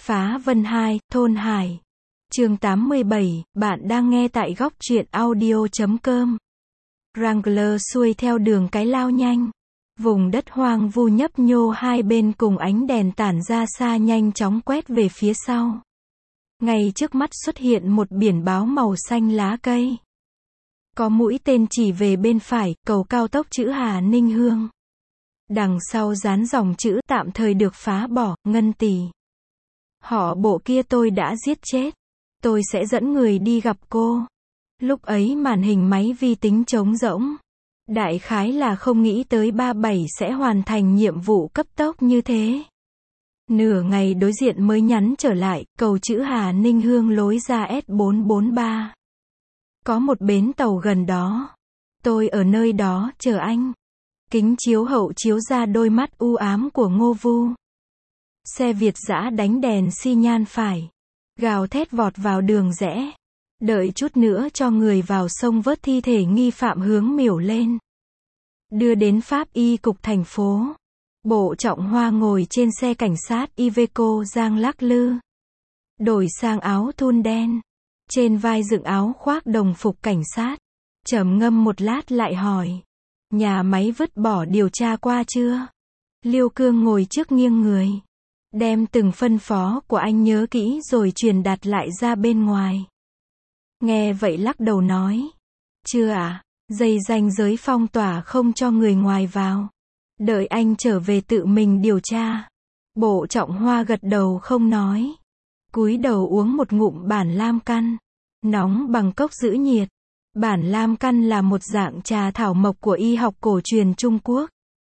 Phá Vân 2, Thôn Hải. Chương 87, bạn đang nghe tại góc truyện audio.com. Wrangler xuôi theo đường cái lao nhanh. Vùng đất hoang vu nhấp nhô hai bên cùng ánh đèn tản ra xa nhanh chóng quét về phía sau. Ngay trước mắt xuất hiện một biển báo màu xanh lá cây. Có mũi tên chỉ về bên phải, cầu cao tốc chữ Hà Ninh Hương. Đằng sau dán dòng chữ tạm thời được phá bỏ, Ngân Tỷ. Họ Bộ kia tôi đã giết chết. Tôi sẽ dẫn người đi gặp cô. Lúc ấy màn hình máy vi tính trống rỗng. Đại khái là không nghĩ tới 37 sẽ hoàn thành nhiệm vụ cấp tốc như thế. Nửa ngày đối diện mới nhắn trở lại, cầu chữ Hà Ninh Hương lối ra S443. Có một bến tàu gần đó. Tôi ở nơi đó chờ anh. Kính chiếu hậu chiếu ra đôi mắt u ám của Ngô Vu. Xe Việt dã đánh đèn xi nhan phải. Gào thét vọt vào đường rẽ. Đợi chút nữa cho người vào sông vớt thi thể nghi phạm hướng Miểu lên. Đưa đến Pháp y cục thành phố. Bộ Trọng Hoa ngồi trên xe cảnh sát Iveco Giang lắc lư. Đổi sang áo thun đen. Trên vai dựng áo khoác đồng phục cảnh sát. Trầm ngâm một lát lại hỏi. Nhà máy vứt bỏ điều tra qua chưa? Liêu Cương ngồi trước nghiêng người. Đem từng phân phó của anh nhớ kỹ rồi truyền đạt lại ra bên ngoài. Nghe vậy lắc đầu nói. Chưa ạ, dây ranh giới phong tỏa không cho người ngoài vào. Đợi anh trở về tự mình điều tra. Bộ Trọng Hoa gật đầu không nói. Cúi đầu uống một ngụm bản lam căn. Nóng bằng cốc giữ nhiệt. Bản lam căn là một dạng trà thảo mộc của y học cổ truyền Trung Quốc.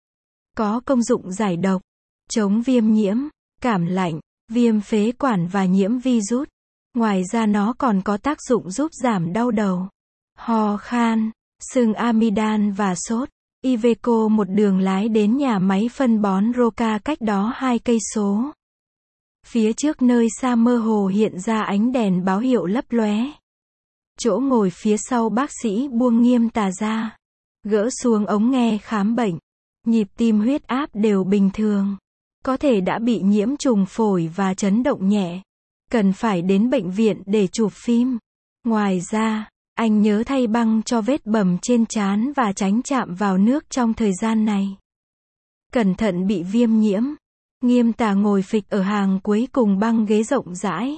Có công dụng giải độc, chống viêm nhiễm, cảm lạnh, viêm phế quản và nhiễm virus. Ngoài ra nó còn có tác dụng giúp giảm đau đầu, ho khan, sưng amidan và sốt. Iveco một đường lái đến nhà máy phân bón Roca cách đó 2 cây số. Phía trước nơi xa mơ hồ hiện ra ánh đèn báo hiệu lấp lóe. Chỗ ngồi phía sau bác sĩ buông Nghiêm Tà ra. Gỡ xuống ống nghe khám bệnh. Nhịp tim huyết áp đều bình thường. Có thể đã bị nhiễm trùng phổi và chấn động nhẹ. Cần phải đến bệnh viện để chụp phim. Ngoài ra, anh nhớ thay băng cho vết bầm trên trán và tránh chạm vào nước trong thời gian này. Cẩn thận bị viêm nhiễm. Nghiêm Tà ngồi phịch ở hàng cuối cùng băng ghế rộng rãi.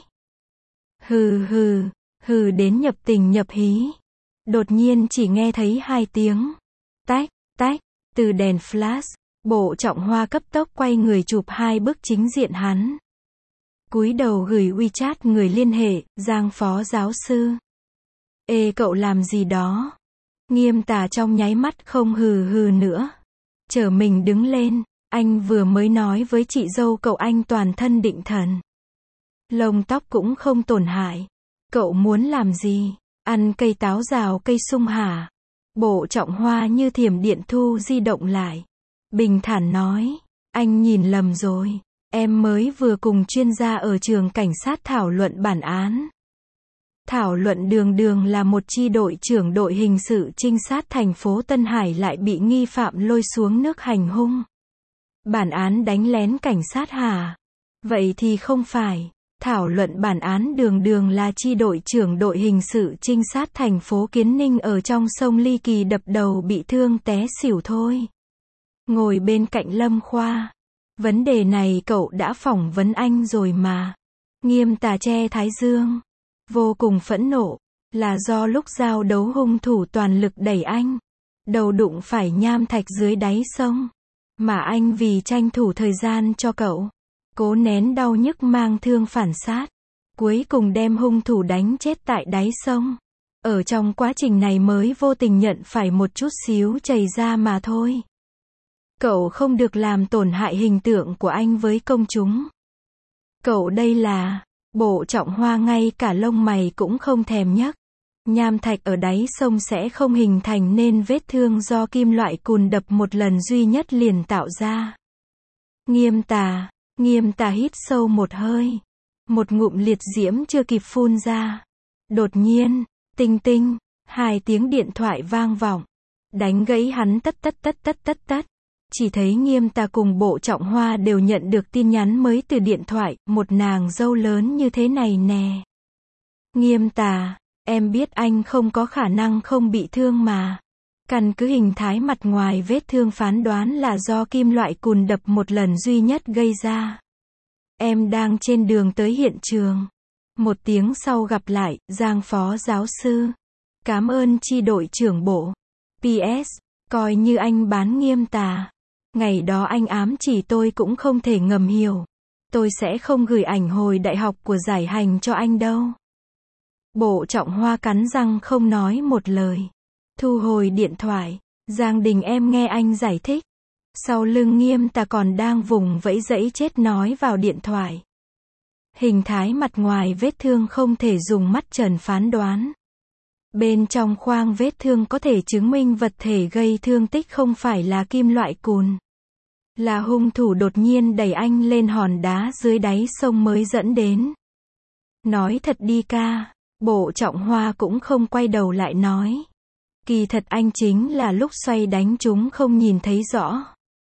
Hừ hừ. Hừ đến nhập tình nhập hí. Đột nhiên chỉ nghe thấy 2 tiếng. Tách, tách, từ đèn flash. Bộ Trọng Hoa cấp tốc quay người chụp 2 bức chính diện hắn. Cúi đầu gửi WeChat người liên hệ, Giang phó giáo sư. Ê cậu làm gì đó? Nghiêm Tà trong nháy mắt không hừ hừ nữa. Chở mình đứng lên, anh vừa mới nói với chị dâu cậu anh toàn thân định thần. Lông tóc cũng không tổn hại. Cậu muốn làm gì? Ăn cây táo rào cây sung hả? Bộ Trọng Hoa như thiểm điện thu di động lại. Bình thản nói. Anh nhìn lầm rồi. Em mới vừa cùng chuyên gia ở trường cảnh sát thảo luận bản án. Thảo luận đường là một chi đội trưởng đội hình sự trinh sát thành phố Tân Hải lại bị nghi phạm lôi xuống nước hành hung. Bản án đánh lén cảnh sát hả? Vậy thì không phải. Thảo luận bản án đường là chi đội trưởng đội hình sự trinh sát thành phố Kiến Ninh ở trong sông Ly Kỳ đập đầu bị thương té xỉu thôi. Ngồi bên cạnh Lâm Khoa. Vấn đề này cậu đã phỏng vấn anh rồi mà. Nghiêm Tà che thái dương. Vô cùng phẫn nộ. Là do lúc giao đấu hung thủ toàn lực đẩy anh. Đầu đụng phải nham thạch dưới đáy sông. Mà anh vì tranh thủ thời gian cho cậu. Cố nén đau nhức mang thương phản sát. Cuối cùng đem hung thủ đánh chết tại đáy sông. Ở trong quá trình này mới vô tình nhận phải một chút xíu chảy ra mà thôi. Cậu không được làm tổn hại hình tượng của anh với công chúng. Cậu đây là... Bộ Trọng Hoa ngay cả lông mày cũng không thèm nhấc. Nham thạch ở đáy sông sẽ không hình thành nên vết thương do kim loại cùn đập một lần duy nhất liền tạo ra. Nghiêm Tà hít sâu một hơi. Một ngụm liệt diễm chưa kịp phun ra. Đột nhiên, tinh tinh, 2 tiếng điện thoại vang vọng. Đánh gãy hắn tất. chỉ thấy Nghiêm Tà cùng Bộ Trọng Hoa đều nhận được tin nhắn mới từ điện thoại, một nàng dâu lớn như thế này nè. Nghiêm Tà, em biết anh không có khả năng không bị thương mà. Căn cứ hình thái mặt ngoài vết thương phán đoán là do kim loại cùn đập một lần duy nhất gây ra. Em đang trên đường tới hiện trường. Một tiếng sau gặp lại, Giang phó giáo sư. Cảm ơn chi đội trưởng Bộ. PS, coi như anh bán Nghiêm Tà. Ngày đó anh ám chỉ tôi cũng không thể ngầm hiểu. Tôi sẽ không gửi ảnh hồi đại học của giải hành cho anh đâu. Bộ Trọng Hoa cắn răng không nói một lời. Thu hồi điện thoại. Giang Đình em nghe anh giải thích. Sau lưng Nghiêm Tà còn đang vùng vẫy dẫy chết nói vào điện thoại. Hình thái mặt ngoài vết thương không thể dùng mắt trần phán đoán. Bên trong khoang vết thương có thể chứng minh vật thể gây thương tích không phải là kim loại cùn. Là hung thủ đột nhiên đẩy anh lên hòn đá dưới đáy sông mới dẫn đến. Nói thật đi ca, Bộ Trọng Hoa cũng không quay đầu lại nói. Kỳ thật anh chính là lúc xoay đánh chúng không nhìn thấy rõ.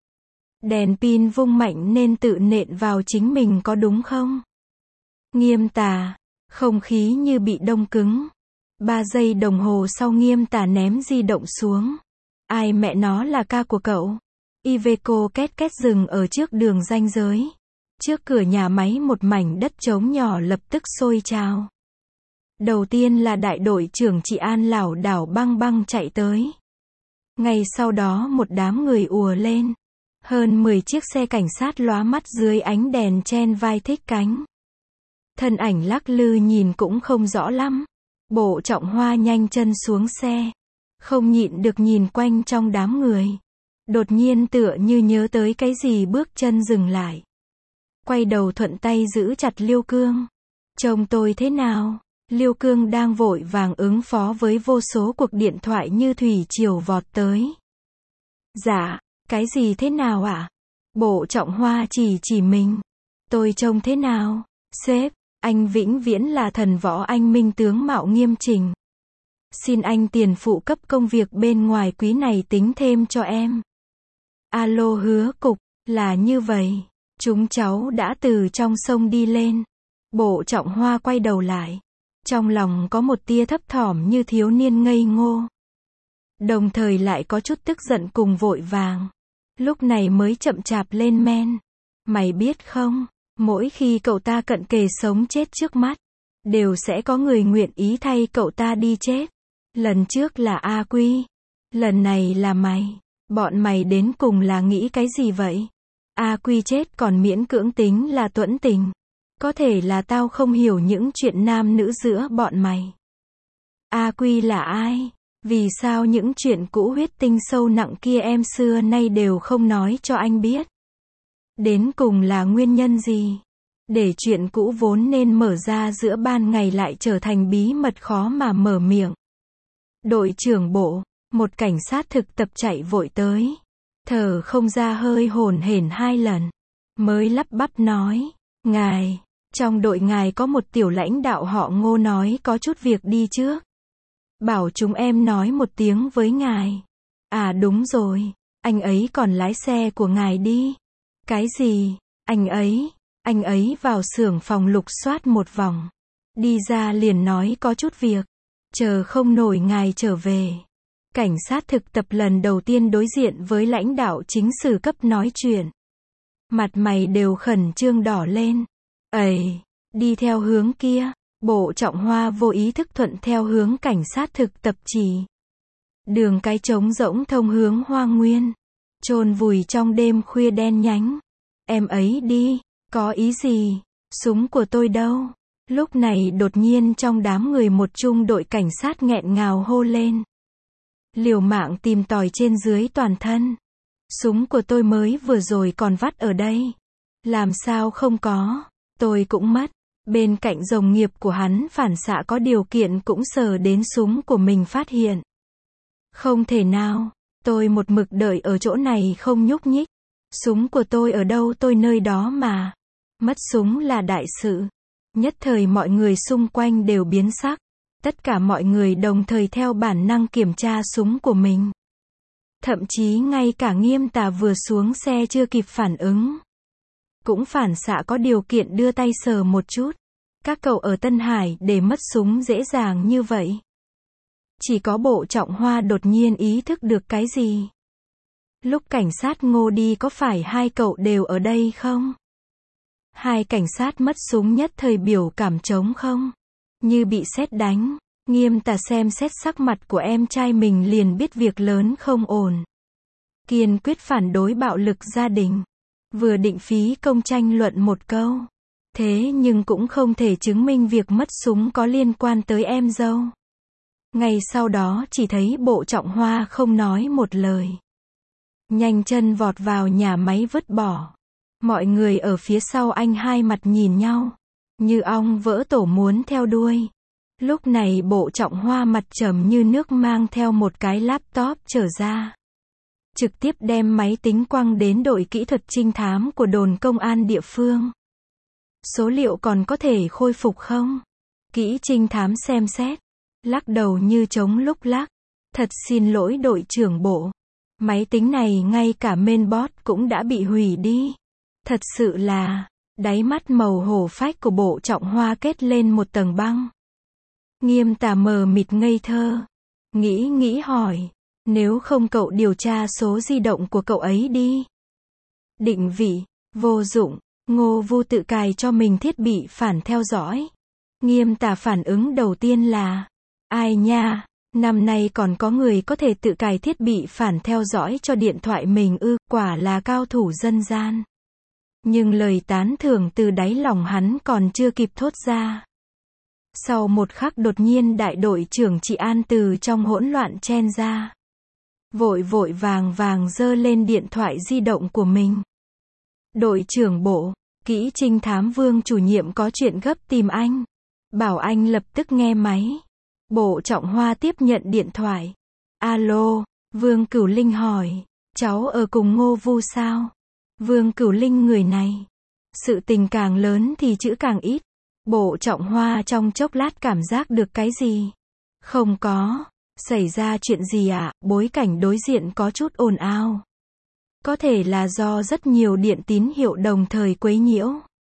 Đèn pin vung mạnh nên tự nện vào chính mình có đúng không? Nghiêm Tà, không khí như bị đông cứng. 3 giây đồng hồ sau Nghiêm Tà ném di động xuống. Ai mẹ nó là ca của cậu? Iveco két két dừng ở trước đường ranh giới. Trước cửa nhà máy một mảnh đất trống nhỏ lập tức sôi trào. Đầu tiên là đại đội trưởng Trị An lảo đảo băng băng chạy tới. Ngay sau đó một đám người ùa lên. Hơn 10 chiếc xe cảnh sát lóa mắt dưới ánh đèn chen vai thích cánh. Thân ảnh lắc lư nhìn cũng không rõ lắm. Bộ Trọng Hoa nhanh chân xuống xe. Không nhịn được nhìn quanh trong đám người. Đột nhiên tựa như nhớ tới cái gì bước chân dừng lại. Quay đầu thuận tay giữ chặt Liêu Cương. Chồng tôi thế nào? Liêu Cương đang vội vàng ứng phó với vô số cuộc điện thoại như thủy triều vọt tới. Dạ, cái gì thế nào ạ? Bộ Trọng Hoa chỉ mình. Tôi trông thế nào? Sếp, anh vĩnh viễn là thần võ anh minh tướng mạo nghiêm chỉnh. Xin anh tiền phụ cấp công việc bên ngoài quý này tính thêm cho em. Alo Hứa cục, là như vậy. Chúng cháu đã từ trong sông đi lên. Bộ Trọng Hoa quay đầu lại. Trong lòng có một tia thấp thỏm như thiếu niên ngây ngô. Đồng thời lại có chút tức giận cùng vội vàng. Lúc này mới chậm chạp lên men. Mày biết không, mỗi khi cậu ta cận kề sống chết trước mắt, đều sẽ có người nguyện ý thay cậu ta đi chết. Lần trước là A Quy. Lần này là mày. Bọn mày đến cùng là nghĩ cái gì vậy? A Quy chết còn miễn cưỡng tính là tuẫn tình. Có thể là tao không hiểu những chuyện nam nữ giữa bọn mày. A Quy là ai? Vì sao những chuyện cũ huyết tinh sâu nặng kia em xưa nay đều không nói cho anh biết? Đến cùng là nguyên nhân gì? Để chuyện cũ vốn nên mở ra giữa ban ngày lại trở thành bí mật khó mà mở miệng. Đội trưởng Bộ, một cảnh sát thực tập chạy vội tới. Thở không ra hơi hổn hển 2 lần. Mới lắp bắp nói, ngài, trong đội ngài có một tiểu lãnh đạo họ Ngô nói có chút việc đi trước. Bảo chúng em nói một tiếng với ngài. À đúng rồi, anh ấy còn lái xe của ngài đi. Cái gì? Anh ấy vào xưởng phòng lục soát một vòng. Đi ra liền nói có chút việc. Chờ không nổi ngài trở về. Cảnh sát thực tập lần đầu tiên đối diện với lãnh đạo chính sử cấp nói chuyện. Mặt mày đều khẩn trương đỏ lên. Ây, đi theo hướng kia. Bộ Trọng Hoa vô ý thức thuận theo hướng cảnh sát thực tập chỉ. Đường cái trống rỗng thông hướng Hoa Nguyên. Chôn vùi trong đêm khuya đen nhánh. Em ấy đi, có ý gì? Súng của tôi đâu? Lúc này đột nhiên trong đám người một trung đội cảnh sát nghẹn ngào hô lên. Liều mạng tìm tòi trên dưới toàn thân. Súng của tôi mới vừa rồi còn vắt ở đây. Làm sao không có? Tôi cũng mất. Bên cạnh đồng nghiệp của hắn phản xạ có điều kiện cũng sờ đến súng của mình phát hiện. Không thể nào, tôi một mực đợi ở chỗ này không nhúc nhích. Súng của tôi ở đâu tôi nơi đó mà. Mất súng là đại sự. Nhất thời mọi người xung quanh đều biến sắc. Tất cả mọi người đồng thời theo bản năng kiểm tra súng của mình. Thậm chí ngay cả Nghiêm Tà vừa xuống xe chưa kịp phản ứng, cũng phản xạ có điều kiện đưa tay sờ một chút. Các cậu ở Tân Hải để mất súng dễ dàng như vậy. Chỉ có Bộ Trọng Hoa đột nhiên ý thức được cái gì. Lúc cảnh sát Ngô đi có phải hai cậu đều ở đây không? Hai cảnh sát mất súng nhất thời biểu cảm trống không? Như bị sét đánh. Nghiêm Tà xem xét sắc mặt của em trai mình liền biết việc lớn không ổn. Kiên quyết phản đối bạo lực gia đình. Vừa định phí công tranh luận một câu. Thế nhưng cũng không thể chứng minh việc mất súng có liên quan tới em dâu. Ngay sau đó chỉ thấy Bộ Trọng Hoa không nói một lời. Nhanh chân vọt vào nhà máy vứt bỏ. Mọi người ở phía sau anh hai mặt nhìn nhau. Như ong vỡ tổ muốn theo đuôi. Lúc này Bộ Trọng Hoa mặt trầm như nước mang theo một cái laptop trở ra. Trực tiếp đem máy tính quăng đến đội kỹ thuật trinh thám của đồn công an địa phương. Số liệu còn có thể khôi phục không? Kỹ trinh thám xem xét. Lắc đầu như trống lúc lắc. Thật xin lỗi đội trưởng Bộ. Máy tính này ngay cả mainboard cũng đã bị hủy đi. Thật sự là, đáy mắt màu hổ phách của Bộ Trọng Hoa kết lên một tầng băng. Nghiêm Tà mờ mịt ngây thơ. Nghĩ hỏi. Nếu không cậu điều tra số di động của cậu ấy đi. Định vị, vô dụng. Ngô Vu tự cài cho mình thiết bị phản theo dõi. Nghiêm Tà phản ứng đầu tiên là, ai nha, năm nay còn có người có thể tự cài thiết bị phản theo dõi cho điện thoại mình ư, quả là cao thủ dân gian. Nhưng lời tán thưởng từ đáy lòng hắn còn chưa kịp thốt ra. Sau một khắc đột nhiên đại đội trưởng Trị An từ trong hỗn loạn chen ra. Vội vàng giơ lên điện thoại di động của mình. Đội trưởng Bộ, kỹ trinh thám Vương chủ nhiệm có chuyện gấp tìm anh. Bảo anh lập tức nghe máy. Bộ Trọng Hoa tiếp nhận điện thoại. Alo, Vương Cửu Linh hỏi, cháu ở cùng Ngô Vu sao? Vương Cửu Linh người này. Sự tình càng lớn thì chữ càng ít. Bộ Trọng Hoa trong chốc lát cảm giác được cái gì? Không có. Xảy ra chuyện gì ạ? Bối cảnh đối diện có chút ồn ào. Có thể là do rất nhiều điện tín hiệu đồng thời quấy nhiễu.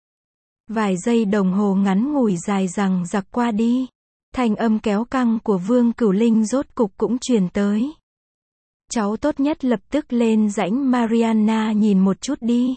Vài giây đồng hồ ngắn ngủi dài dằng dặc qua đi. Thanh âm kéo căng của Vương Cửu Linh rốt cục cũng truyền tới. Cháu tốt nhất lập tức lên rãnh Mariana nhìn một chút đi.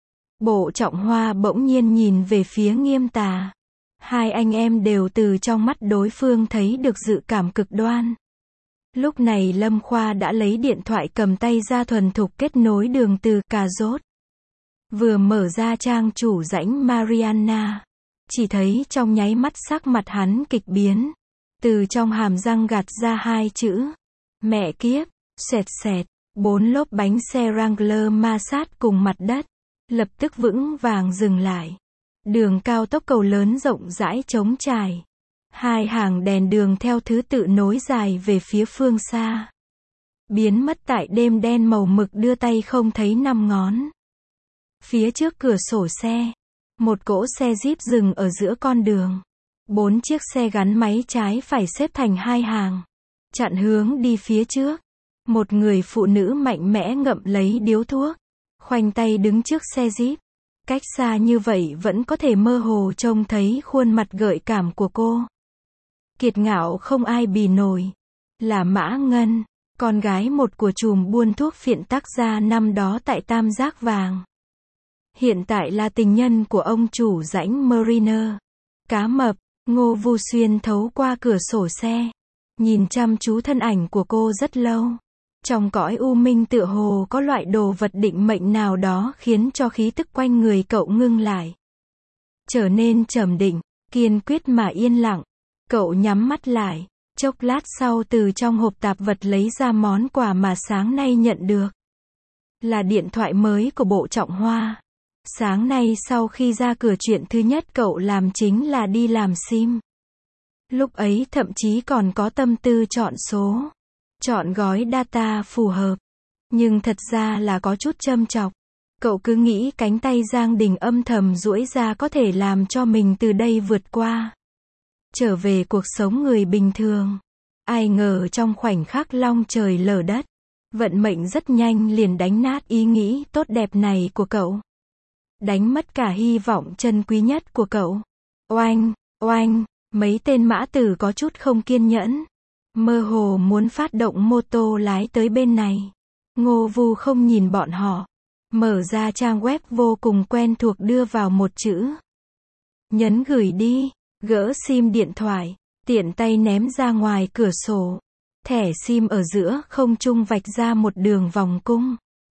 Bộ Trọng Hoa bỗng nhiên nhìn về phía Nghiêm Tà. Hai anh em đều từ trong mắt đối phương thấy được dự cảm cực đoan. Lúc này Lâm Khoa đã lấy điện thoại cầm tay ra thuần thục kết nối đường từ cà rốt. Vừa mở ra trang chủ rãnh Mariana. Chỉ thấy trong nháy mắt sắc mặt hắn kịch biến. Từ trong hàm răng gạt ra hai chữ. Mẹ kiếp, xẹt. 4 lốp bánh xe Wrangler ma sát cùng mặt đất. Lập tức vững vàng dừng lại. Đường cao tốc cầu lớn rộng rãi trống trải. Hai hàng đèn đường theo thứ tự nối dài về phía phương xa. Biến mất tại đêm đen màu mực đưa tay không thấy năm ngón. Phía trước cửa sổ xe. Một cỗ xe Jeep dừng ở giữa con đường. 4 chiếc xe gắn máy trái phải xếp thành hai hàng. Chặn hướng đi phía trước. Một người phụ nữ mạnh mẽ ngậm lấy điếu thuốc. Khoanh tay đứng trước xe Jeep. Cách xa như vậy vẫn có thể mơ hồ trông thấy khuôn mặt gợi cảm của cô. Kiệt ngạo không ai bì nổi. Là Mã Ngân, con gái một của trùm buôn thuốc phiện tác gia năm đó tại Tam Giác Vàng. Hiện tại là tình nhân của ông chủ rãnh Mariner. Cá mập. Ngô Vu xuyên thấu qua cửa sổ xe. Nhìn chăm chú thân ảnh của cô rất lâu. Trong cõi u minh tựa hồ có loại đồ vật định mệnh nào đó khiến cho khí tức quanh người cậu ngưng lại. Trở nên trầm định, kiên quyết mà yên lặng. Cậu nhắm mắt lại. Chốc lát sau từ trong hộp tạp vật lấy ra món quà mà sáng nay nhận được. Là điện thoại mới của Bộ Trọng Hoa. Sáng nay sau khi ra cửa chuyện thứ nhất cậu làm chính là đi làm sim. Lúc ấy thậm chí còn có tâm tư chọn số. Chọn gói data phù hợp. Nhưng thật ra là có chút châm chọc. Cậu cứ nghĩ cánh tay Giang Đình âm thầm duỗi ra có thể làm cho mình từ đây vượt qua. Trở về cuộc sống người bình thường. Ai ngờ trong khoảnh khắc long trời lở đất. Vận mệnh rất nhanh liền đánh nát ý nghĩ tốt đẹp này của cậu. Đánh mất cả hy vọng chân quý nhất của cậu. Oanh, oanh, mấy tên mã tử có chút không kiên nhẫn. Mơ hồ muốn phát động mô tô lái tới bên này. Ngô Vu không nhìn bọn họ. Mở ra trang web vô cùng quen thuộc đưa vào một chữ. Nhấn gửi đi, gỡ sim điện thoại, tiện tay ném ra ngoài cửa sổ. Thẻ sim ở giữa không trung vạch ra một đường vòng cung.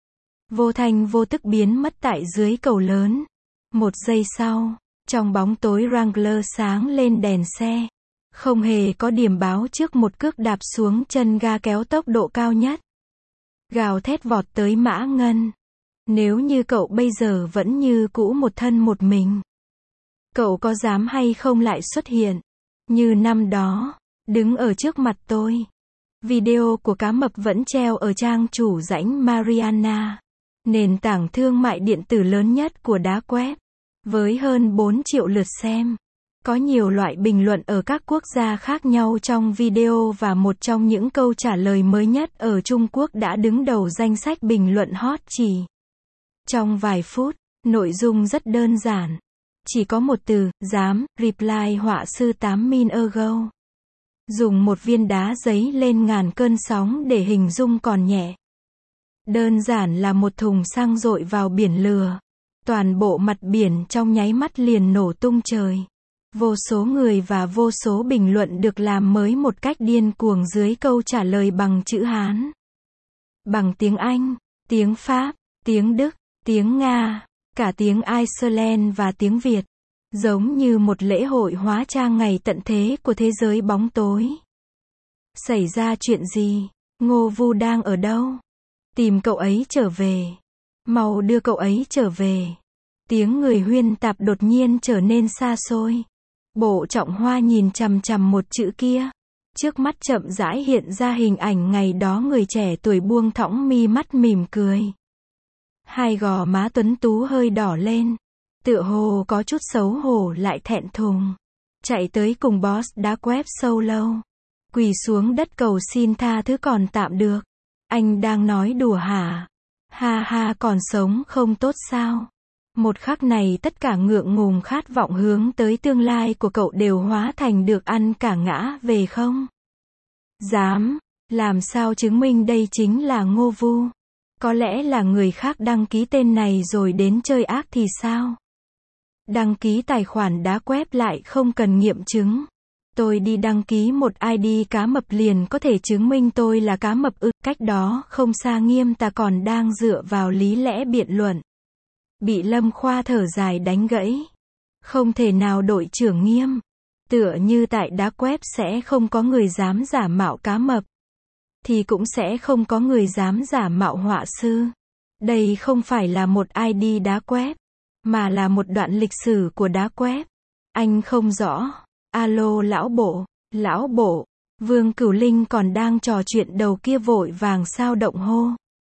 Vô thanh vô tức biến mất tại dưới cầu lớn. Một giây sau, trong bóng tối Wrangler sáng lên đèn xe. Không hề có điểm báo trước một cước đạp xuống chân ga kéo tốc độ cao nhất. Gào thét vọt tới Mã Ngân. Nếu như cậu bây giờ vẫn như cũ một thân một mình, cậu có dám hay không lại xuất hiện, như năm đó, đứng ở trước mặt tôi. Video của cá mập vẫn treo ở trang chủ rãnh Mariana, nền tảng thương mại điện tử lớn nhất của đá web, với hơn 4 triệu lượt xem. Có nhiều loại bình luận ở các quốc gia khác nhau trong video và một trong những câu trả lời mới nhất ở Trung Quốc đã đứng đầu danh sách bình luận hot chỉ. Trong vài phút, nội dung rất đơn giản. Chỉ có một từ, dám, reply họa sư 8 min ago. Dùng một viên đá giấy lên ngàn cơn sóng để hình dung còn nhẹ. Đơn giản là một thùng xăng dội vào biển lửa. Toàn bộ mặt biển trong nháy mắt liền nổ tung trời. Vô số người và vô số bình luận được làm mới một cách điên cuồng dưới câu trả lời bằng chữ Hán. Bằng tiếng Anh, tiếng Pháp, tiếng Đức, tiếng Nga, cả tiếng Iceland và tiếng Việt. Giống như một lễ hội hóa trang ngày tận thế của thế giới bóng tối. Xảy ra chuyện gì? Ngô Vu đang ở đâu? Tìm cậu ấy trở về. Mau đưa cậu ấy trở về. Tiếng người huyên tạp đột nhiên trở nên xa xôi. Bộ Trọng Hoa nhìn chằm chằm một chữ kia. Trước mắt chậm rãi hiện ra hình ảnh ngày đó người trẻ tuổi buông thõng mi mắt mỉm cười. Hai gò má tuấn tú hơi đỏ lên. Tựa hồ có chút xấu hổ lại thẹn thùng. Chạy tới cùng boss đá web sâu lâu. Quỳ xuống đất cầu xin tha thứ còn tạm được. Anh đang nói đùa hả? Ha ha, còn sống không tốt sao? Một khắc này tất cả ngượng ngùng khát vọng hướng tới tương lai của cậu đều hóa thành được ăn cả ngã về không? Dám, làm sao chứng minh đây chính là Ngô Vu? Có lẽ là người khác đăng ký tên này rồi đến chơi ác thì sao? Đăng ký tài khoản đá web lại không cần nghiệm chứng. Tôi đi đăng ký một ID cá mập liền có thể chứng minh tôi là cá mập ư? Cách đó không xa Nghiêm ta còn đang dựa vào lý lẽ biện luận. Bị Lâm Khoa thở dài đánh gãy. Không thể nào đội trưởng Nghiêm. Tựa như tại đá web sẽ không có người dám giả mạo cá mập. Thì cũng sẽ không có người dám giả mạo họa sư. Đây không phải là một ID đá web, mà là một đoạn lịch sử của đá web. Anh không rõ. Alo lão bộ, Vương Cửu Linh còn đang trò chuyện đầu kia vội vàng sao động hô.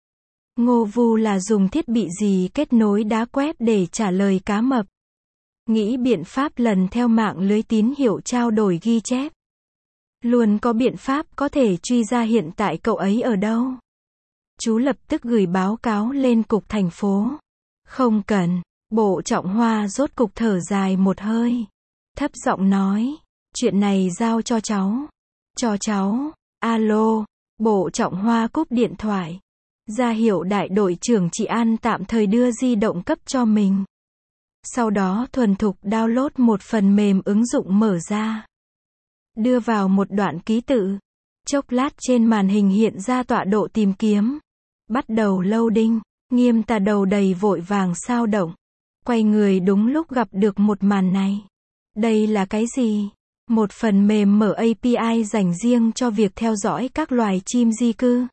Ngô Vu là dùng thiết bị gì kết nối đá web để trả lời cá mập? Nghĩ biện pháp lần theo mạng lưới tín hiệu trao đổi ghi chép. Luôn có biện pháp có thể truy ra hiện tại cậu ấy ở đâu. Chú lập tức gửi báo cáo lên cục thành phố. Không cần. Bộ Trọng Hoa rốt cục thở dài một hơi. Thấp giọng nói. Chuyện này giao cho cháu. Cho cháu. Alo. Bộ Trọng Hoa cúp điện thoại. Ra hiệu đại đội trưởng Trị An tạm thời đưa di động cấp cho mình. Sau đó thuần thục download một phần mềm ứng dụng mở ra. Đưa vào một đoạn ký tự. Chốc lát trên màn hình hiện ra tọa độ tìm kiếm. Bắt đầu loading. Nghiêm ta đầu đầy vội vàng sao động. Quay người đúng lúc gặp được một màn này. Đây là cái gì? Một phần mềm mở API dành riêng cho việc theo dõi các loài chim di cư.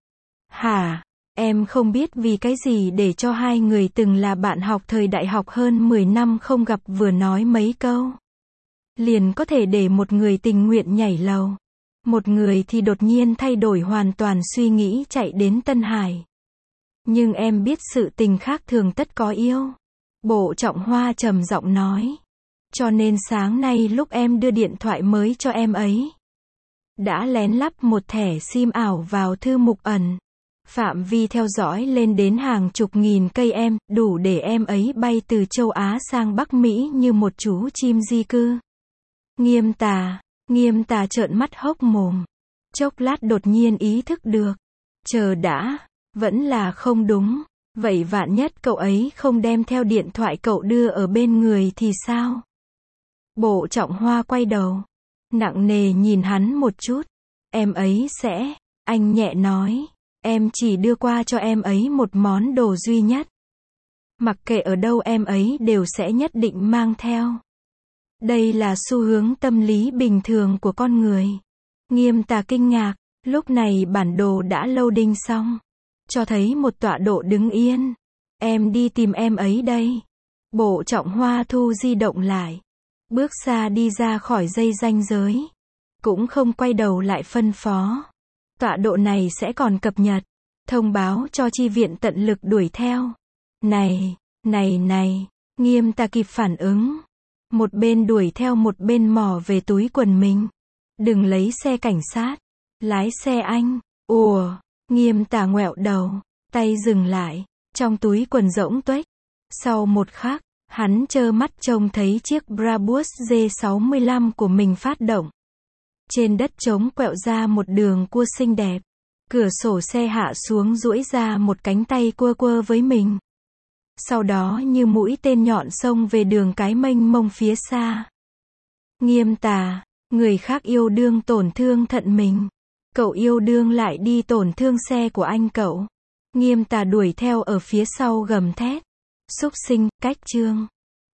Hả? Em không biết vì cái gì để cho hai người từng là bạn học thời đại học hơn 10 năm không gặp vừa nói mấy câu. Liền có thể để một người tình nguyện nhảy lầu. Một người thì đột nhiên thay đổi hoàn toàn suy nghĩ chạy đến Tân Hải. Nhưng em biết sự tình khác thường tất có yêu. Bộ Trọng Hoa trầm giọng nói. Cho nên sáng nay lúc em đưa điện thoại mới cho em ấy, đã lén lắp một thẻ sim ảo vào thư mục ẩn. Phạm vi theo dõi lên đến hàng chục nghìn cây em, đủ để em ấy bay từ châu Á sang Bắc Mỹ như một chú chim di cư. Nghiêm tà trợn mắt hốc mồm. Chốc lát đột nhiên ý thức được. Chờ đã, vẫn là không đúng. Vậy vạn nhất cậu ấy không đem theo điện thoại cậu đưa ở bên người thì sao? Bộ Trọng Hoa quay đầu, nặng nề nhìn hắn một chút. Em ấy sẽ, anh nhẹ nói, em chỉ đưa qua cho em ấy một món đồ duy nhất. Mặc kệ ở đâu em ấy đều sẽ nhất định mang theo. Đây là xu hướng tâm lý bình thường của con người. Nghiêm tà kinh ngạc, lúc này bản đồ đã loading xong. Cho thấy một tọa độ đứng yên. Em đi tìm em ấy đây. Bộ Trọng Hoa thu di động lại. Bước xa đi ra khỏi dây ranh giới. Cũng không quay đầu lại phân phó. Tọa độ này sẽ còn cập nhật. Thông báo cho chi viện tận lực đuổi theo. Này, Nghiêm tà kịp phản ứng. Một bên đuổi theo một bên mò về túi quần mình. Đừng lấy xe cảnh sát. Lái xe anh. Ủa, Nghiêm tà ngoẹo đầu. Tay dừng lại. Trong túi quần rỗng tuếch. Sau một khắc, hắn trơ mắt trông thấy chiếc Brabus G65 của mình phát động. Trên đất trống quẹo ra một đường cua xinh đẹp. Cửa sổ xe hạ xuống duỗi ra một cánh tay quơ quơ với mình. Sau đó như mũi tên nhọn xông về đường cái mênh mông phía xa. Nghiêm tà, người khác yêu đương tổn thương thận mình. Cậu yêu đương lại đi tổn thương xe của anh cậu. Nghiêm tà đuổi theo ở phía sau gầm thét. Xúc sinh, cách chương.